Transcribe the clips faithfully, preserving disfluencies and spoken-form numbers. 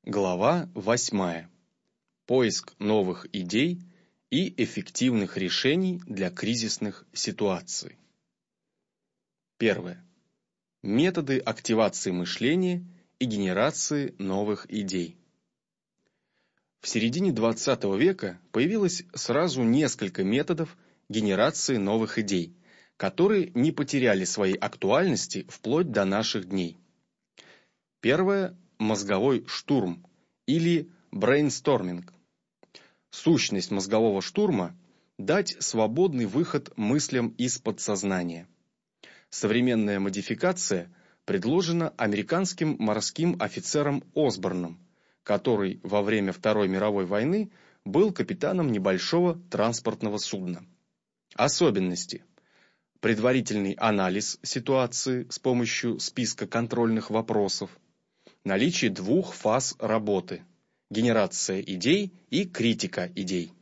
Глава восьмая. Поиск новых идей и эффективных решений для кризисных ситуаций. Первое. Методы активации мышления и генерации новых идей. В середине двадцатого века появилось сразу несколько методов генерации новых идей, которые не потеряли своей актуальности вплоть до наших дней. Первое – мозговой штурм или брейнсторминг. Сущность мозгового штурма – дать свободный выход мыслям из подсознания. Современная модификация предложена американским морским офицером Осборном, который во время Второй мировой войны был капитаном небольшого транспортного судна. Особенности. Предварительный анализ ситуации с помощью списка контрольных вопросов. Наличие двух фаз работы – генерация идей и критика идей.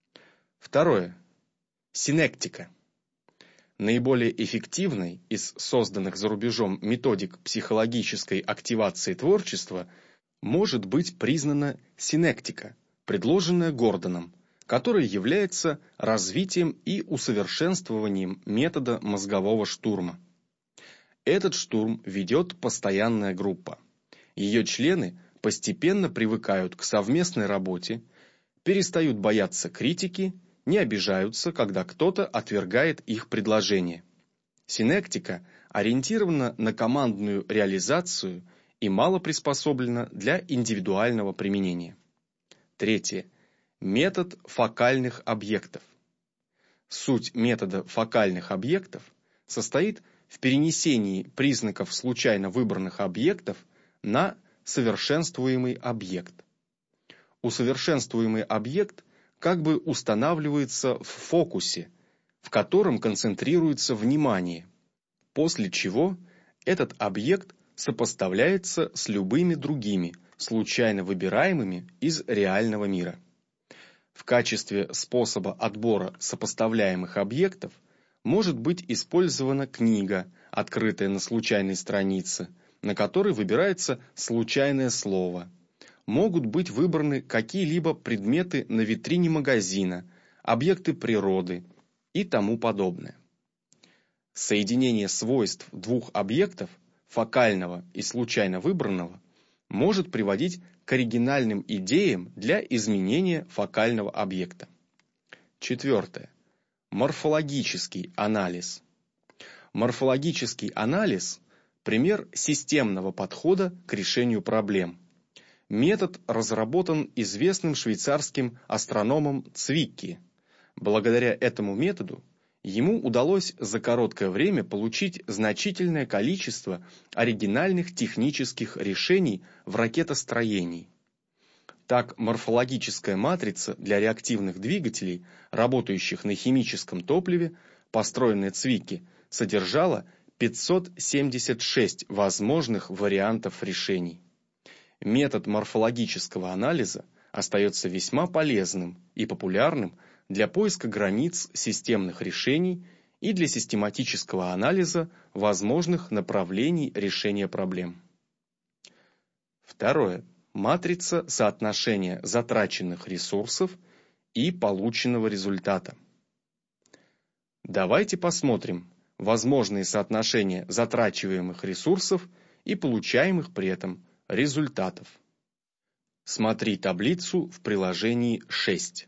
Второе. Синектика. Наиболее эффективной из созданных за рубежом методик психологической активации творчества может быть признана синектика, предложенная Гордоном, которая является развитием и усовершенствованием метода мозгового штурма. Этот штурм ведет постоянная группа. Ее члены постепенно привыкают к совместной работе, перестают бояться критики, не обижаются, когда кто-то отвергает их предложение. Синектика ориентирована на командную реализацию и мало приспособлена для индивидуального применения. Третье. Метод фокальных объектов. Суть метода фокальных объектов состоит в перенесении признаков случайно выбранных объектов на совершенствуемый объект. Усовершенствуемый объект как бы устанавливается в фокусе, в котором концентрируется внимание, после чего этот объект сопоставляется с любыми другими, случайно выбираемыми из реального мира. В качестве способа отбора сопоставляемых объектов может быть использована книга, открытая на случайной странице, на которой выбирается случайное слово. Могут быть выбраны какие-либо предметы на витрине магазина, объекты природы и тому подобное. Соединение свойств двух объектов, фокального и случайно выбранного, может приводить к оригинальным идеям для изменения фокального объекта. Четвертое. Морфологический анализ. Морфологический анализ – пример системного подхода к решению проблем. Метод разработан известным швейцарским астрономом Цвикки. Благодаря этому методу ему удалось за короткое время получить значительное количество оригинальных технических решений в ракетостроении. Так, морфологическая матрица для реактивных двигателей, работающих на химическом топливе, построенная Цвикки, содержала пятьсот семьдесят шесть возможных вариантов решений. Метод морфологического анализа остается весьма полезным и популярным для поиска границ системных решений и для систематического анализа возможных направлений решения проблем. Второе. Матрица соотношения затраченных ресурсов и полученного результата. Давайте посмотрим возможные соотношения затрачиваемых ресурсов и получаемых при этом результатов. Смотри таблицу в приложении шесть.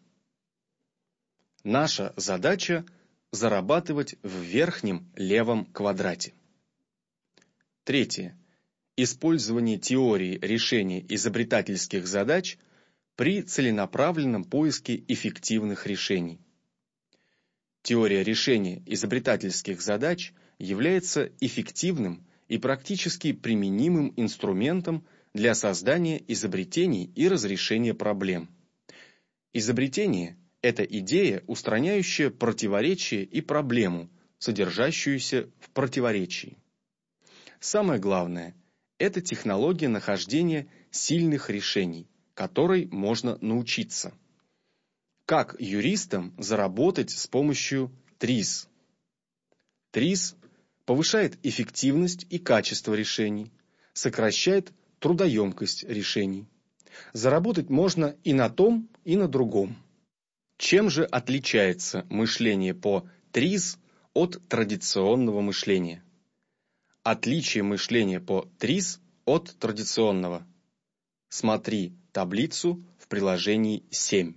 Наша задача – зарабатывать в верхнем левом квадрате. Третье. Использование теории решения изобретательских задач при целенаправленном поиске эффективных решений. Теория решения изобретательских задач является эффективным и практически применимым инструментом для создания изобретений и разрешения проблем. Изобретение – это идея, устраняющая противоречие и проблему, содержащуюся в противоречии. Самое главное – это технология нахождения сильных решений, которой можно научиться. Как юристам заработать с помощью ТРИЗ? ТРИЗ повышает эффективность и качество решений, сокращает трудоемкость решений. Заработать можно и на том, и на другом. Чем же отличается мышление по ТРИЗ от традиционного мышления? Отличие мышления по ТРИЗ от традиционного. Смотри таблицу в приложении семь.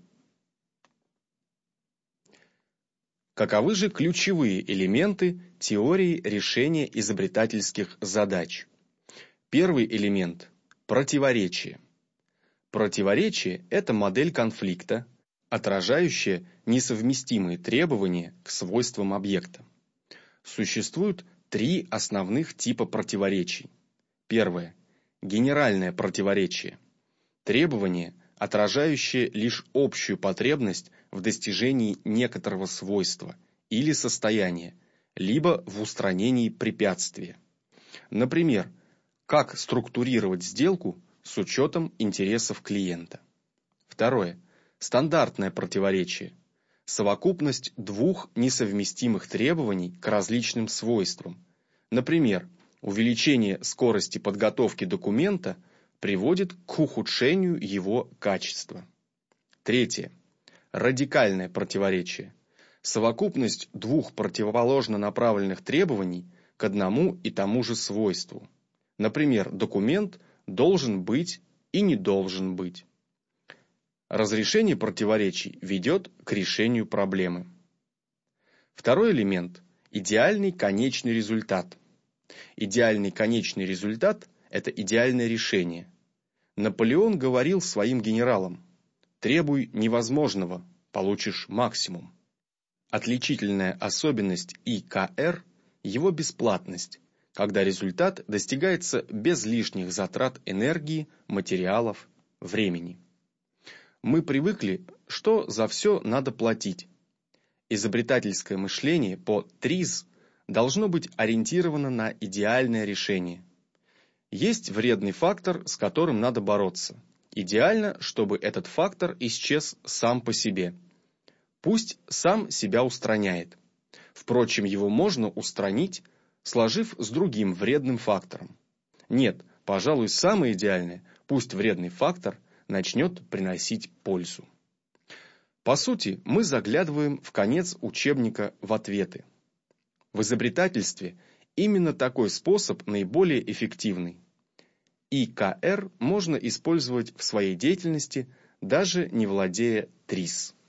Каковы же ключевые элементы теории решения изобретательских задач? Первый элемент – противоречие. Противоречие – это модель конфликта, отражающая несовместимые требования к свойствам объекта. Существует три основных типа противоречий. Первое – генеральное противоречие. Требование, отражающее лишь общую потребность в достижении некоторого свойства или состояния, либо в устранении препятствия. Например, как структурировать сделку с учетом интересов клиента. Второе. Стандартное противоречие. Совокупность двух несовместимых требований к различным свойствам. Например, увеличение скорости подготовки документа приводит к ухудшению его качества. Третье. Радикальное противоречие. Совокупность двух противоположно направленных требований к одному и тому же свойству. Например, документ должен быть и не должен быть. Разрешение противоречий ведет к решению проблемы. Второй элемент – идеальный конечный результат. Идеальный конечный результат – это идеальное решение. Наполеон говорил своим генералам: «Требуй невозможного, получишь максимум». Отличительная особенность И К Р – его бесплатность, когда результат достигается без лишних затрат энергии, материалов, времени. Мы привыкли, что за все надо платить. Изобретательское мышление по ТРИЗ должно быть ориентировано на идеальное решение. Есть вредный фактор, с которым надо бороться. Идеально, чтобы этот фактор исчез сам по себе. Пусть сам себя устраняет. Впрочем, его можно устранить, сложив с другим вредным фактором. Нет, пожалуй, самое идеальное, пусть вредный фактор начнет приносить пользу. По сути, мы заглядываем в конец учебника в ответы. В изобретательстве именно такой способ наиболее эффективный. И К Р можно использовать в своей деятельности, даже не владея ТРИЗ.